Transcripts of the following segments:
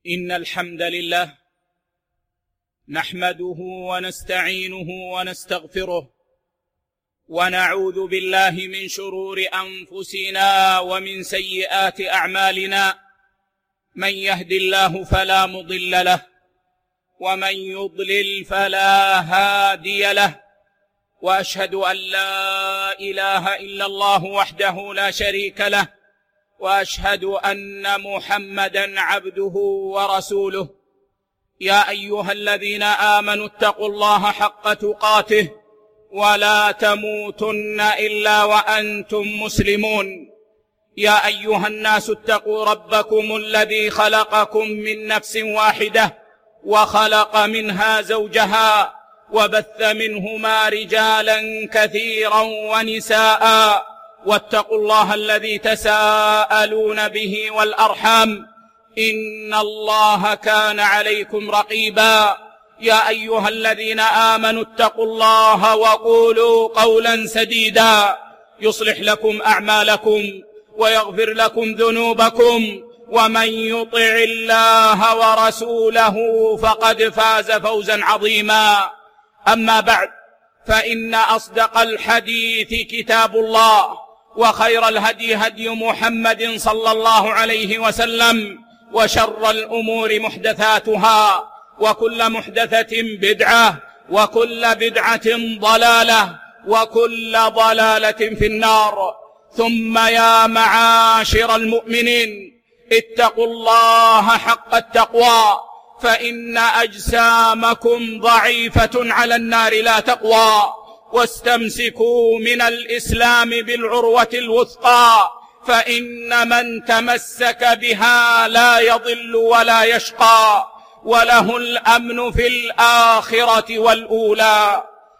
إن الحمد لله نحمده ونستعينه ونستغفره ونعوذ بالله من شرور أنفسنا ومن سيئات أعمالنا. من يهد الله فلا مضل له ومن يضلل فلا هادي له، وأشهد أن لا إله إلا الله وحده لا شريك له، وأشهد أن محمدًا عبده ورسوله. يا أيها الذين آمنوا اتقوا الله حق تقاته ولا تموتن إلا وأنتم مسلمون. يا أيها الناس اتقوا ربكم الذي خلقكم من نفس واحدة وخلق منها زوجها وبث منهما رجالا كثيرا ونساء، واتقوا الله الذي تساءلون به والأرحام إن الله كان عليكم رقيبا. يا أيها الذين آمنوا اتقوا الله وقولوا قولا سديدا يصلح لكم أعمالكم ويغفر لكم ذنوبكم، ومن يطع الله ورسوله فقد فاز فوزا عظيما. أما بعد، فإن أصدق الحديث كتاب الله، وخير الهدي هدي محمد صلى الله عليه وسلم، وشر الأمور محدثاتها، وكل محدثة بدعة، وكل بدعة ضلالة، وكل ضلالة في النار. ثم يا معاشر المؤمنين، اتقوا الله حق التقوى، فإن أجسامكم ضعيفة على النار لا تقوى. واستمسكوا من الإسلام بالعروة الوثقى، فإن من تمسك بها لا يضل ولا يشقى، وله الأمن في الآخرة والأولى.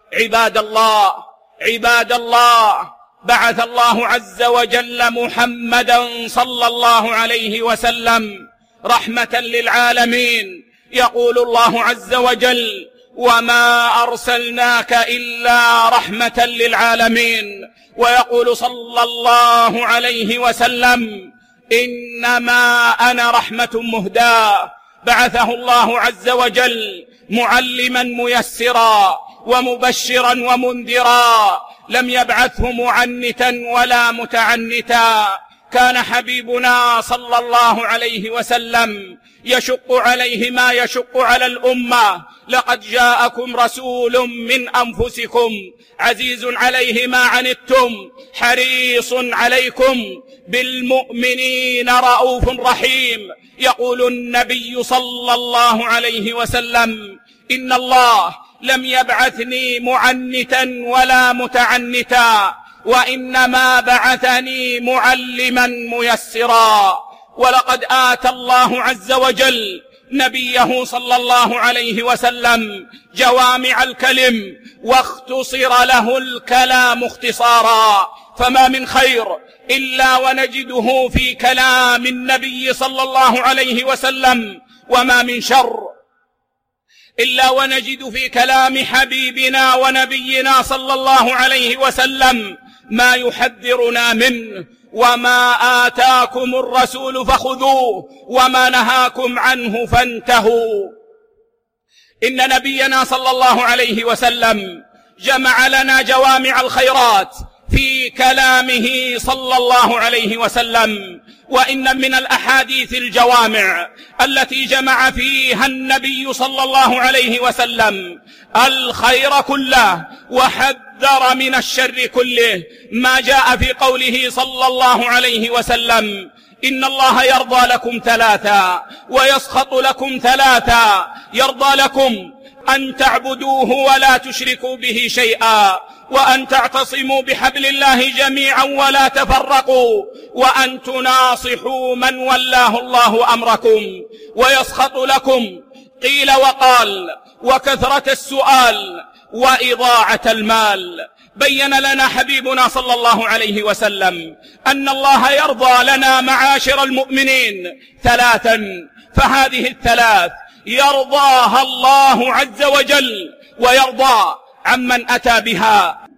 عباد الله، بعث الله عز وجل محمدا صلى الله عليه وسلم رحمة للعالمين. يقول الله عز وجل: وما أرسلناك إلا رحمة للعالمين. ويقول صلى الله عليه وسلم: إنما أنا رحمة مهداة. بعثه الله عز وجل معلما ميسرا ومبشرا ومنذرا، لم يبعثه معنتا ولا متعنتا. كان حبيبنا صلى الله عليه وسلم يشق عليه ما يشق على الأمة: لقد جاءكم رسول من أنفسكم عزيز عليه ما عنتم حريص عليكم بالمؤمنين رؤوف رحيم. يقول النبي صلى الله عليه وسلم: إن الله لم يبعثني معنتا ولا متعنتا، وإنما بعثني معلما ميسرا. ولقد آتى الله عز وجل نبيه صلى الله عليه وسلم جوامع الكلم، واختصر له الكلام اختصارا. فما من خير إلا ونجده في كلام النبي صلى الله عليه وسلم، وما من شر إلا ونجد في كلام حبيبنا ونبينا صلى الله عليه وسلم ما يحذرنا منه. وما آتاكم الرسول فخذوه وما نهاكم عنه فانتهوا. إن نبينا صلى الله عليه وسلم جمع لنا جوامع الخيرات في كلامه صلى الله عليه وسلم. وإن من الأحاديث الجوامع التي جمع فيها النبي صلى الله عليه وسلم الخير كله وحذر من الشر كله ما جاء في قوله صلى الله عليه وسلم: إن الله يرضى لكم ثلاثا ويسخط لكم ثلاثا. يرضى لكم أن تعبدوه ولا تشركوا به شيئا، وأن تعتصموا بحبل الله جميعا ولا تفرقوا، وأن تناصحوا من ولاه الله أمركم. ويسخط لكم قيل وقال وكثرة السؤال وإضاعة المال. بين لنا حبيبنا صلى الله عليه وسلم أن الله يرضى لنا معاشر المؤمنين ثلاثا، فهذه الثلاث يرضاها الله عز وجل، ويرضى عمن أتى بها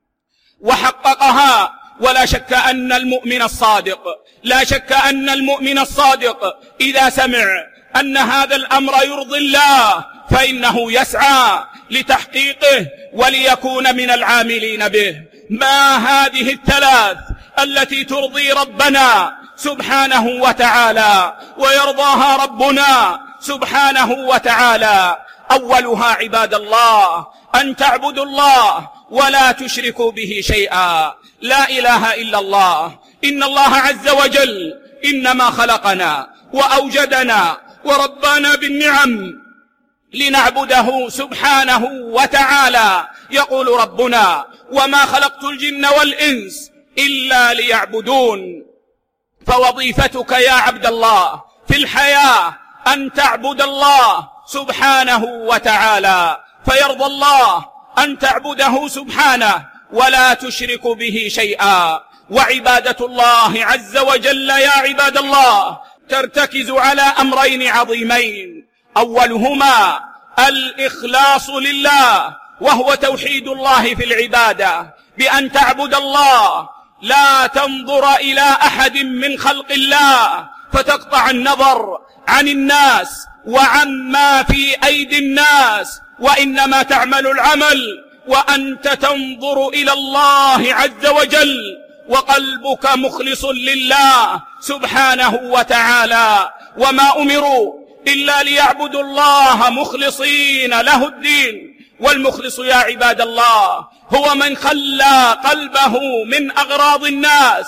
وحققها. ولا شك أن المؤمن الصادق إذا سمع أن هذا الأمر يرضي الله فإنه يسعى لتحقيقه وليكون من العاملين به. ما هذه الثلاث التي ترضي ربنا سبحانه وتعالى ويرضاها ربنا سبحانه وتعالى؟ أولها عباد الله أن تعبدوا الله ولا تشركوا به شيئا. لا إله إلا الله. إن الله عز وجل إنما خلقنا وأوجدنا وربانا بالنعم لنعبده سبحانه وتعالى. يقول ربنا: وما خلقت الجن والإنس إلا ليعبدون. فوظيفتك يا عبد الله في الحياة أن تعبد الله سبحانه وتعالى، فيرضى الله أن تعبده سبحانه ولا تشرك به شيئا. وعبادة الله عز وجل يا عباد الله ترتكز على أمرين عظيمين: أولهما الإخلاص لله، وهو توحيد الله في العبادة، بأن تعبد الله لا تنظر إلى أحد من خلق الله فتقطع النظر عن الناس وعما في أيدي الناس، وإنما تعمل العمل وأنت تنظر إلى الله عز وجل وقلبك مخلص لله سبحانه وتعالى. وما أمروا إلا ليعبدوا الله مخلصين له الدين. والمخلص يا عباد الله هو من خلى قلبه من أغراض الناس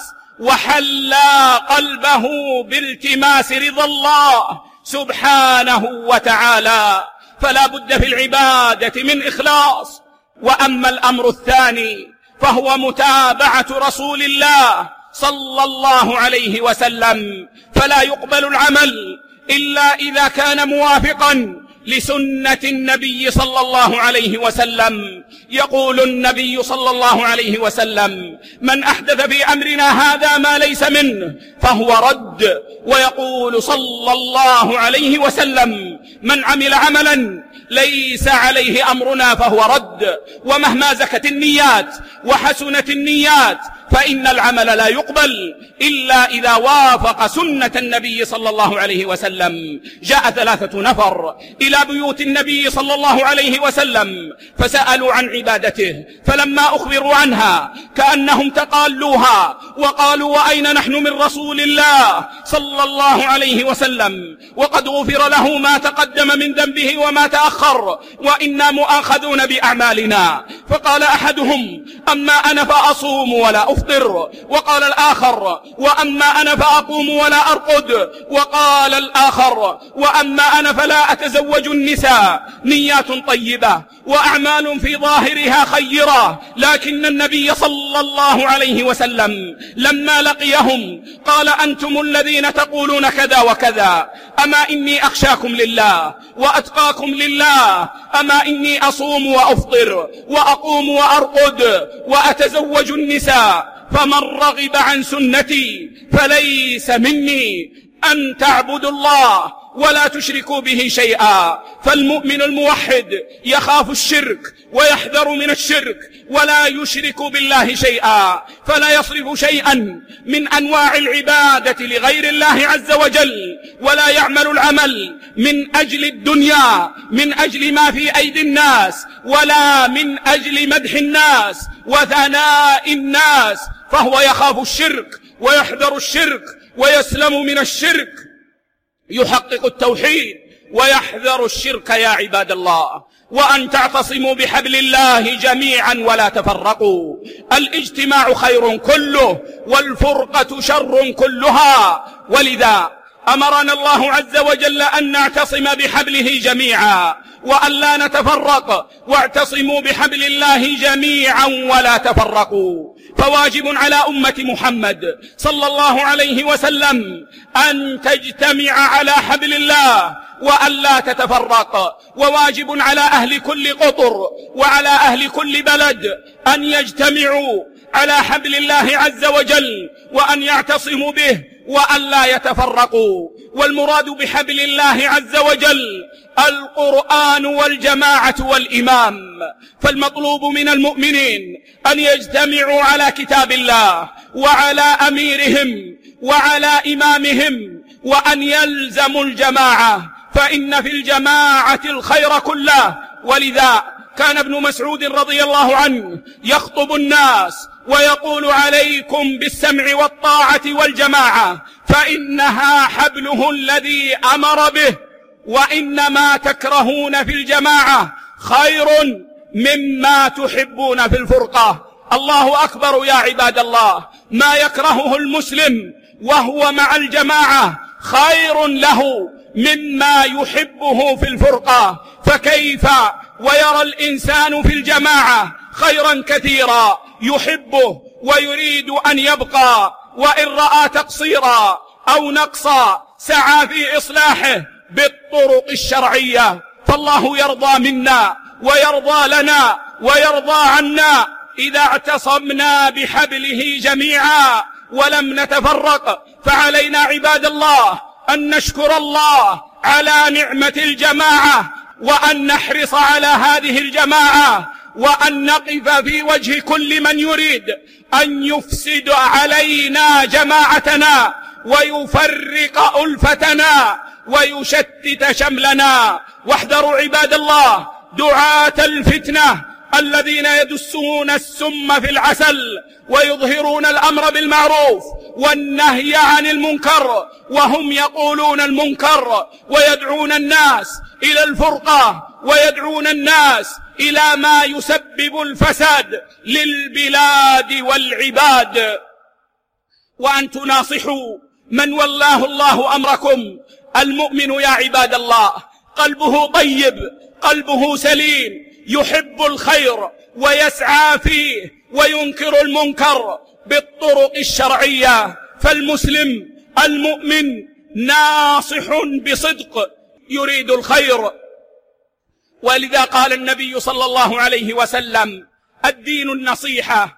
وحلى قلبه بالتماس رضا الله سبحانه وتعالى. فلا بد في العبادة من إخلاص. وأما الأمر الثاني فهو متابعة رسول الله صلى الله عليه وسلم، فلا يقبل العمل إلا إذا كان موافقا لسنة النبي صلى الله عليه وسلم. يقول النبي صلى الله عليه وسلم: من أحدث في أمرنا هذا ما ليس منه فهو رد. ويقول صلى الله عليه وسلم: من عمل عملا ليس عليه أمرنا فهو رد. ومهما زكت النيات وحسنت النيات فإن العمل لا يقبل إلا إذا وافق سنة النبي صلى الله عليه وسلم. جاء 3 نفر إلى بيوت النبي صلى الله عليه وسلم فسألوا عن عبادته، فلما أخبروا عنها كأنهم تقالوها وقالوا: وأين نحن من رسول الله صلى الله عليه وسلم وقد غفر له ما تقدم من ذنبه وما تأخر وإنا مؤاخذون بأعمالنا؟ فقال أحدهم: أما أنا فأصوم ولا أفطر. وقال الآخر: وأما أنا فأقوم ولا أرقد. وقال الآخر: وأما أنا فلا أتزوج النساء. نيات طيبة وأعمال في ظاهرها خيرة، لكن النبي صلى الله عليه وسلم لما لقيهم قال: أنتم الذين تقولون كذا وكذا، أما إني أخشاكم لله وأتقاكم لله، أما إني أصوم وأفطر وأقوم وأرقد وأتزوج النساء، فمن رغب عن سنتي فليس مني. أن تعبدوا الله ولا تشركوا به شيئا. فالمؤمن الموحد يخاف الشرك ويحذر من الشرك ولا يشرك بالله شيئا، فلا يصرف شيئا من أنواع العبادة لغير الله عز وجل، ولا يعمل العمل من أجل الدنيا، من أجل ما في أيدي الناس، ولا من أجل مدح الناس وثناء الناس، فهو يخاف الشرك ويحذر الشرك ويسلم من الشرك. يحقق التوحيد ويحذر الشرك يا عباد الله. وأن تعتصموا بحبل الله جميعا ولا تفرقوا. الاجتماع خير كله والفرقة شر كلها، ولذا أمرنا الله عز وجل أن نعتصم بحبله جميعا وأن لا نتفرق. واعتصموا بحبل الله جميعا ولا تفرقوا. فواجب على أمة محمد صلى الله عليه وسلم أن تجتمع على حبل الله وأن لا تتفرق. وواجب على أهل كل قطر وعلى أهل كل بلد أن يجتمعوا على حبل الله عز وجل وأن يعتصموا به وأن لا يتفرقوا. والمراد بحبل الله عز وجل القرآن والجماعة والإمام. فالمطلوب من المؤمنين أن يجتمعوا على كتاب الله وعلى أميرهم وعلى إمامهم، وأن يلزموا الجماعة، فإن في الجماعة الخير كله. ولذا كان ابن مسعود رضي الله عنه يخطب الناس ويقول: عليكم بالسمع والطاعة والجماعة، فإنها حبله الذي أمر به، وإنما تكرهون في الجماعة خير مما تحبون في الفرقة. الله أكبر يا عباد الله، ما يكرهه المسلم وهو مع الجماعة خير له مما يحبه في الفرقة. فكيف ويرى الإنسان في الجماعة خيرا كثيرا يحبه ويريد أن يبقى، وإن رأى تقصيرا أو نقصا سعى في إصلاحه بالطرق الشرعية. فالله يرضى منا ويرضى لنا ويرضى عنا إذا اعتصمنا بحبله جميعا ولم نتفرق. فعلينا عباد الله أن نشكر الله على نعمة الجماعة، وأن نحرص على هذه الجماعة، وأن نقف في وجه كل من يريد أن يفسد علينا جماعتنا ويفرق ألفتنا ويشتت شملنا. واحذروا عباد الله دعاة الفتنة الذين يدسون السم في العسل ويظهرون الأمر بالمعروف والنهي عن المنكر، وهم يقولون المنكر ويدعون الناس إلى الفرقة ويدعون الناس إلى ما يسبب الفساد للبلاد والعباد. وأن تناصحوا من والله الله أمركم. المؤمن يا عباد الله قلبه طيب، قلبه سليم، يحب الخير ويسعى فيه وينكر المنكر بالطرق الشرعية. فالمسلم المؤمن ناصح بصدق يريد الخير. ولذا قال النبي صلى الله عليه وسلم: الدين النصيحة،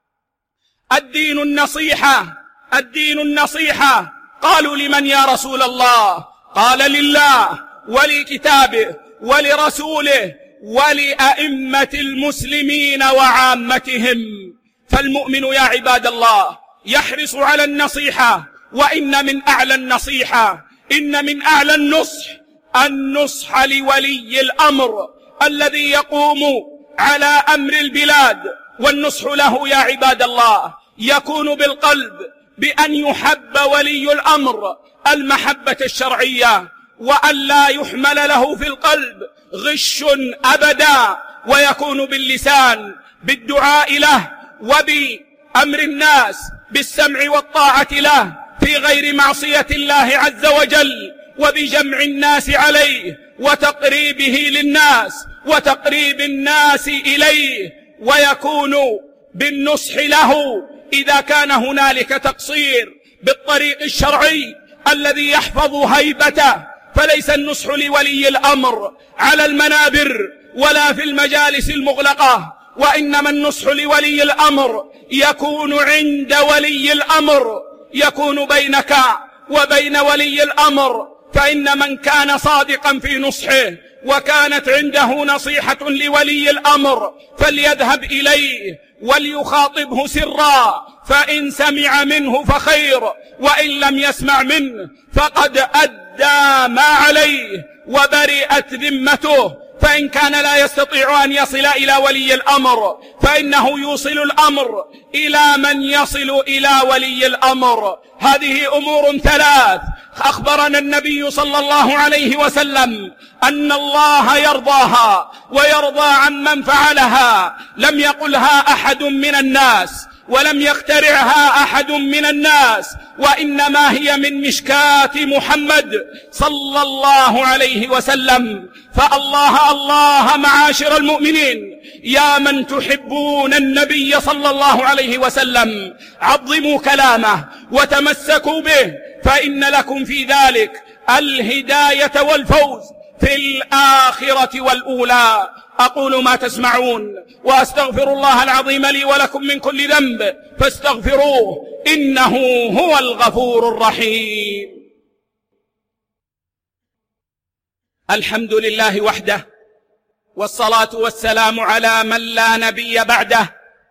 الدين النصيحة، الدين النصيحة. قالوا: لمن يا رسول الله؟ قال: لله ولكتابه ولرسوله ولأئمة المسلمين وعامتهم. فالمؤمن يا عباد الله يحرص على النصيحة، وإن من أعلى النصيحة، إن من أعلى النصح لولي الأمر الذي يقوم على أمر البلاد. والنصح له يا عباد الله يكون بالقلب، بأن يحب ولي الأمر المحبة الشرعية، وأن لا يحمل له في القلب غش أبدا، ويكون باللسان بالدعاء له وبأمر الناس بالسمع والطاعة له في غير معصية الله عز وجل، وبجمع الناس عليه وتقريبه للناس وتقريب الناس إليه. ويكون بالنصح له إذا كان هنالك تقصير بالطريق الشرعي الذي يحفظ هيبته. فليس النصح لولي الأمر على المنابر ولا في المجالس المغلقة، وإنما النصح لولي الأمر يكون عند ولي الأمر، يكون بينك وبين ولي الأمر. فإن من كان صادقا في نصحه وكانت عنده نصيحة لولي الأمر فليذهب إليه وليخاطبه سرا، فإن سمع منه فخير، وإن لم يسمع منه فقد أدى ما عليه وبرئت ذمته. فإن كان لا يستطيع أن يصل إلى ولي الأمر فإنه يوصل الأمر إلى من يصل إلى ولي الأمر. هذه أمور ثلاث أخبرنا النبي صلى الله عليه وسلم أن الله يرضاها ويرضى عمن فعلها. لم يقلها أحد من الناس ولم يخترعها أحد من الناس، وإنما هي من مشكاة محمد صلى الله عليه وسلم. فالله الله معاشر المؤمنين، يا من تحبون النبي صلى الله عليه وسلم عظموا كلامه وتمسكوا به، فإن لكم في ذلك الهداية والفوز في الآخرة والأولى. أقول ما تسمعون وأستغفر الله العظيم لي ولكم من كل ذنب فاستغفروه إنه هو الغفور الرحيم. الحمد لله وحده، والصلاة والسلام على من لا نبي بعده.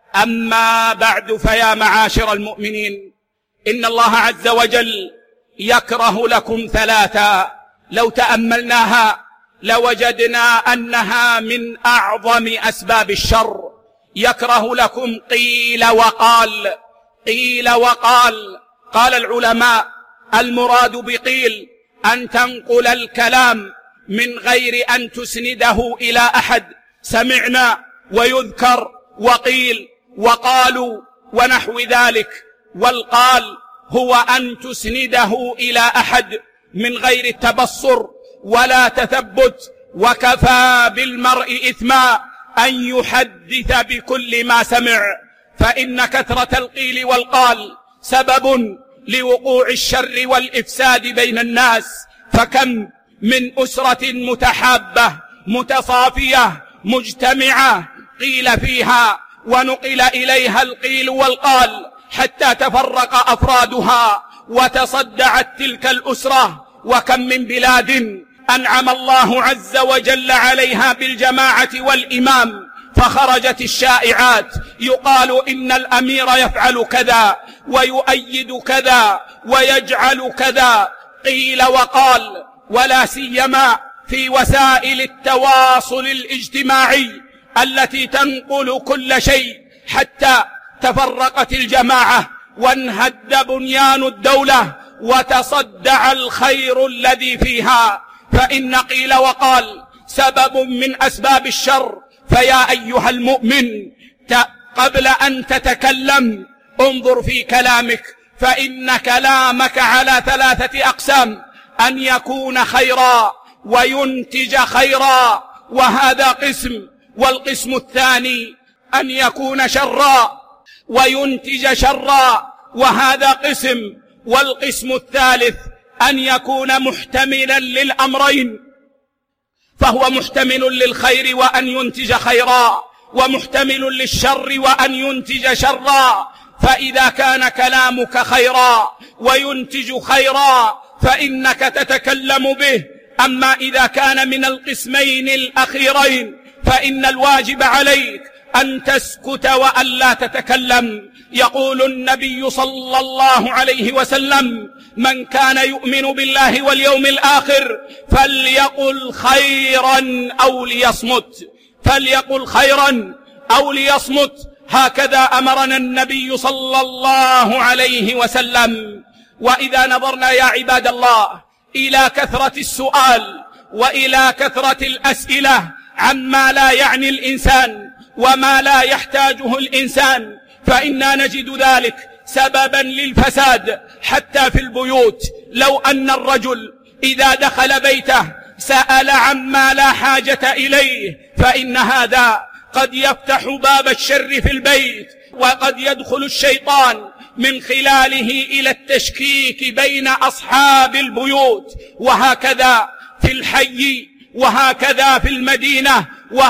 أما بعد، فيا معاشر المؤمنين، إن الله عز وجل يكره لكم ثلاثا لو تأملناها لوجدنا أنها من أعظم أسباب الشر. يكره لكم قيل وقال. قيل وقال، قال العلماء: المراد بقيل أن تنقل الكلام من غير أن تسنده إلى أحد. سمعنا ويذكر وقيل وقالوا ونحو ذلك. والقال هو أن تسنده إلى أحد من غير التبصر ولا تثبت. وكفى بالمرء إثما أن يحدث بكل ما سمع، فإن كثرة القيل والقال سبب لوقوع الشر والإفساد بين الناس. فكم من أسرة متحابة متصافية مجتمعة قيل فيها ونقل إليها القيل والقال حتى تفرق أفرادها وتصدعت تلك الأسرة. وكم من بلاد أنعم الله عز وجل عليها بالجماعة والإمام، فخرجت الشائعات يقال إن الأمير يفعل كذا ويؤيد كذا ويجعل كذا. قيل وقال، ولا سيما في وسائل التواصل الاجتماعي التي تنقل كل شيء، حتى تفرقت الجماعة وانهد بنيان الدولة وتصدع الخير الذي فيها. فإن قيل وقال سبب من أسباب الشر. فيا أيها المؤمن، قبل أن تتكلم انظر في كلامك، فإن كلامك على ثلاثة أقسام: أن يكون خيرا وينتج خيرا، وهذا قسم. والقسم الثاني أن يكون شرا وينتج شرا، وهذا قسم. والقسم الثالث أن يكون محتملا للأمرين، فهو محتمل للخير وأن ينتج خيرا، ومحتمل للشر وأن ينتج شرا. فإذا كان كلامك خيرا وينتج خيرا فإنك تتكلم به. أما إذا كان من القسمين الأخيرين فإن الواجب عليك أن تسكت وأن لا تتكلم. يقول النبي صلى الله عليه وسلم: من كان يؤمن بالله واليوم الآخر فليقل خيرا أو ليصمت. فليقل خيرا أو ليصمت، هكذا أمرنا النبي صلى الله عليه وسلم. وإذا نظرنا يا عباد الله إلى كثرة السؤال وإلى كثرة الأسئلة عما لا يعني الإنسان وما لا يحتاجه الإنسان، فإنا نجد ذلك سببا للفساد حتى في البيوت. لو أن الرجل إذا دخل بيته سأل عما لا حاجة إليه، فإن هذا قد يفتح باب الشر في البيت، وقد يدخل الشيطان من خلاله إلى التشكيك بين أصحاب البيوت. وهكذا في الحي، وهكذا في المدينة،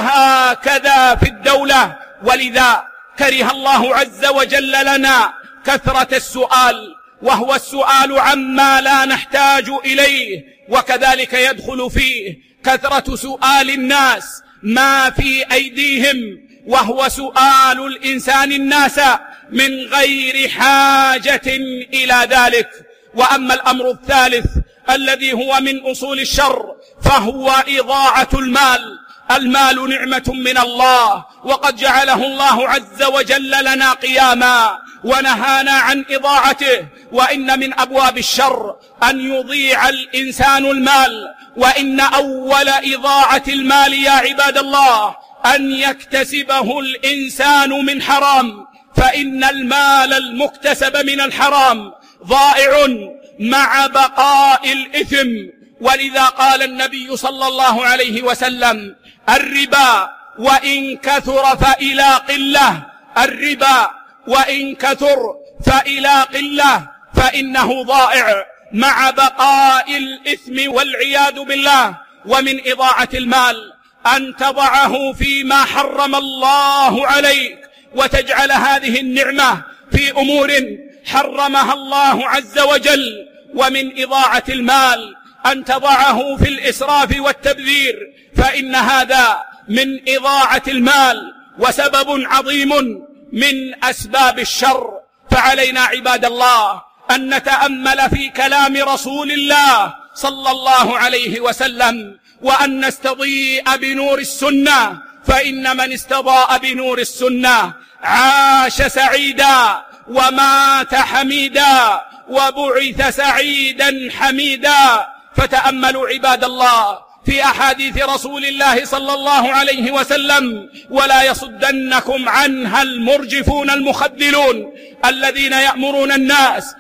وهكذا في الدولة. ولذا كره الله عز وجل لنا كثرة السؤال، وهو السؤال عما لا نحتاج إليه. وكذلك يدخل فيه كثرة سؤال الناس ما في أيديهم، وهو سؤال الإنسان الناس من غير حاجة إلى ذلك. وأما الأمر الثالث الذي هو من أصول الشر فهو إضاعة المال. المال نعمة من الله، وقد جعله الله عز وجل لنا قياما ونهانا عن إضاعته. وإن من أبواب الشر أن يضيع الإنسان المال. وإن أول إضاعة المال يا عباد الله أن يكتسبه الإنسان من حرام، فإن المال المكتسب من الحرام ضائع مع بقاء الإثم. ولذا قال النبي صلى الله عليه وسلم: الربا وإن كثر فإلى قلة. الربا وإن كثر فإلى قلة، فإنه ضائع مع بقاء الإثم والعياذ بالله. ومن إضاعة المال أن تضعه فيما حرم الله عليك، وتجعل هذه النعمة في أمور حرمها الله عز وجل. ومن إضاعة المال أن تضعه في الإسراف والتبذير، فإن هذا من إضاعة المال وسبب عظيم من أسباب الشر. فعلينا عباد الله أن نتأمل في كلام رسول الله صلى الله عليه وسلم، وأن نستضيء بنور السنة، فإن من استضاء بنور السنة عاش سعيدا ومات حميدا وبعث سعيدا حميدا. فتأملوا عباد الله في أحاديث رسول الله صلى الله عليه وسلم، ولا يصدنكم عنها المرجفون المخذلون الذين يأمرون الناس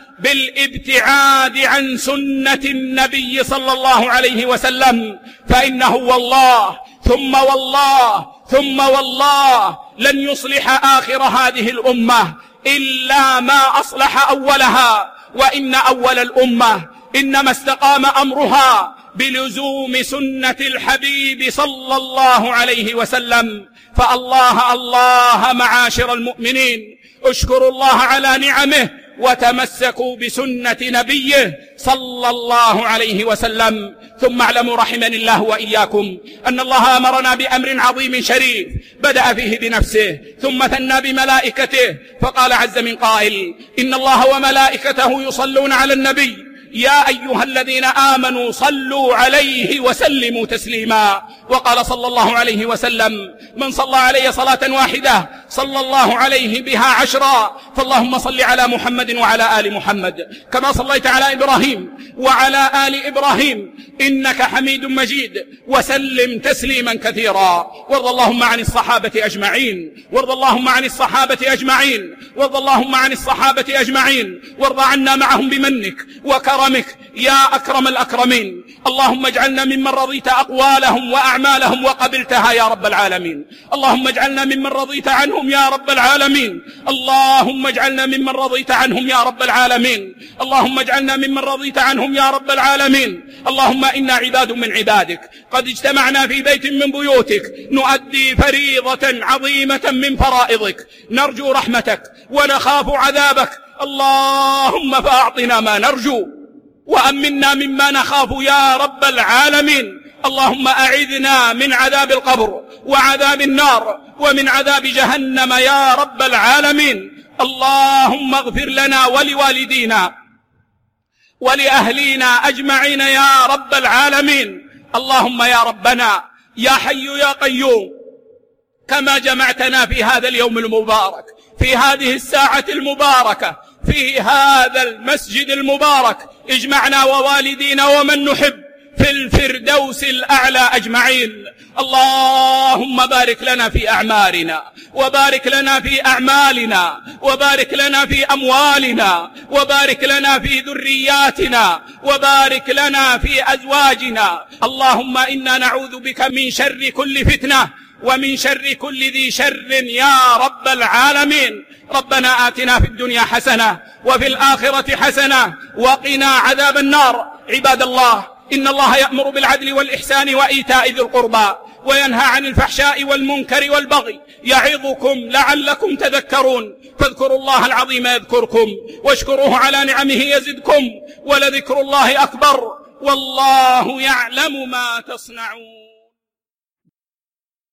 بالابتعاد عن سنة النبي صلى الله عليه وسلم، فإنه والله ثم والله ثم والله لن يصلح آخر هذه الأمة إلا ما أصلح أولها. وإن أول الأمة إنما استقام أمرها بلزوم سنة الحبيب صلى الله عليه وسلم. فالله الله معاشر المؤمنين، اشكروا الله على نعمه وتمسكوا بسنة نبيه صلى الله عليه وسلم. ثم اعلموا رحمني الله وإياكم أن الله أمرنا بأمر عظيم شريف بدأ فيه بنفسه ثم ثنى بملائكته، فقال عز من قائل: إن الله وملائكته يصلون على النبي يا أيها الذين آمنوا صلوا عليه وسلموا تسليما. وقال صلى الله عليه وسلم: من صلى علي صلاة واحدة صلى الله عليه بها 10. فاللهم صل على محمد وعلى آل محمد كما صليت على إبراهيم وعلى آل إبراهيم إنك حميد مجيد، وسلم تسليما كثيرا. وارض اللهم عن الصحابة أجمعين، وارض اللهم عن الصحابة أجمعين، وارض اللهم عن الصحابة أجمعين، وارض عنا معهم بمنك وكرمك يا أكرم الأكرمين. اللهم اجعلنا ممن رضيت أقوالهم وأعمالهم وقبلتها يا رب العالمين. اللهم اجعلنا ممن رضيت عنهم يا رب العالمين. اللهم اجعلنا ممن رضيت عنهم يا رب العالمين. اللهم اجعلنا ممن رضيت عنهم يا رب العالمين. اللهم إنا عباد من عبادك قد اجتمعنا في بيت من بيوتك نؤدي فريضة عظيمة من فرائضك، نرجو رحمتك ونخاف عذابك. اللهم فأعطنا ما نرجو وأمنا مما نخاف يا رب العالمين. اللهم أعذنا من عذاب القبر وعذاب النار ومن عذاب جهنم يا رب العالمين. اللهم اغفر لنا ولوالدينا ولأهلينا أجمعين يا رب العالمين. اللهم يا ربنا يا حي يا قيوم، كما جمعتنا في هذا اليوم المبارك، في هذه الساعة المباركة، في هذا المسجد المبارك، اجمعنا ووالدينا ومن نحب في الفردوس الأعلى أجمعين. اللهم بارك لنا في أعمارنا، وبارك لنا في أعمالنا، وبارك لنا في أموالنا، وبارك لنا في ذرياتنا، وبارك لنا في أزواجنا. اللهم إنا نعوذ بك من شر كل فتنة ومن شر كل ذي شر يا رب العالمين. ربنا آتنا في الدنيا حسنة وفي الآخرة حسنة وقنا عذاب النار. عباد الله، إن الله يأمر بالعدل والإحسان وإيتاء ذي القربى وينهى عن الفحشاء والمنكر والبغي يعظكم لعلكم تذكرون. فاذكروا الله العظيم يذكركم واشكروه على نعمه يزدكم ولذكر الله أكبر والله يعلم ما تصنعون.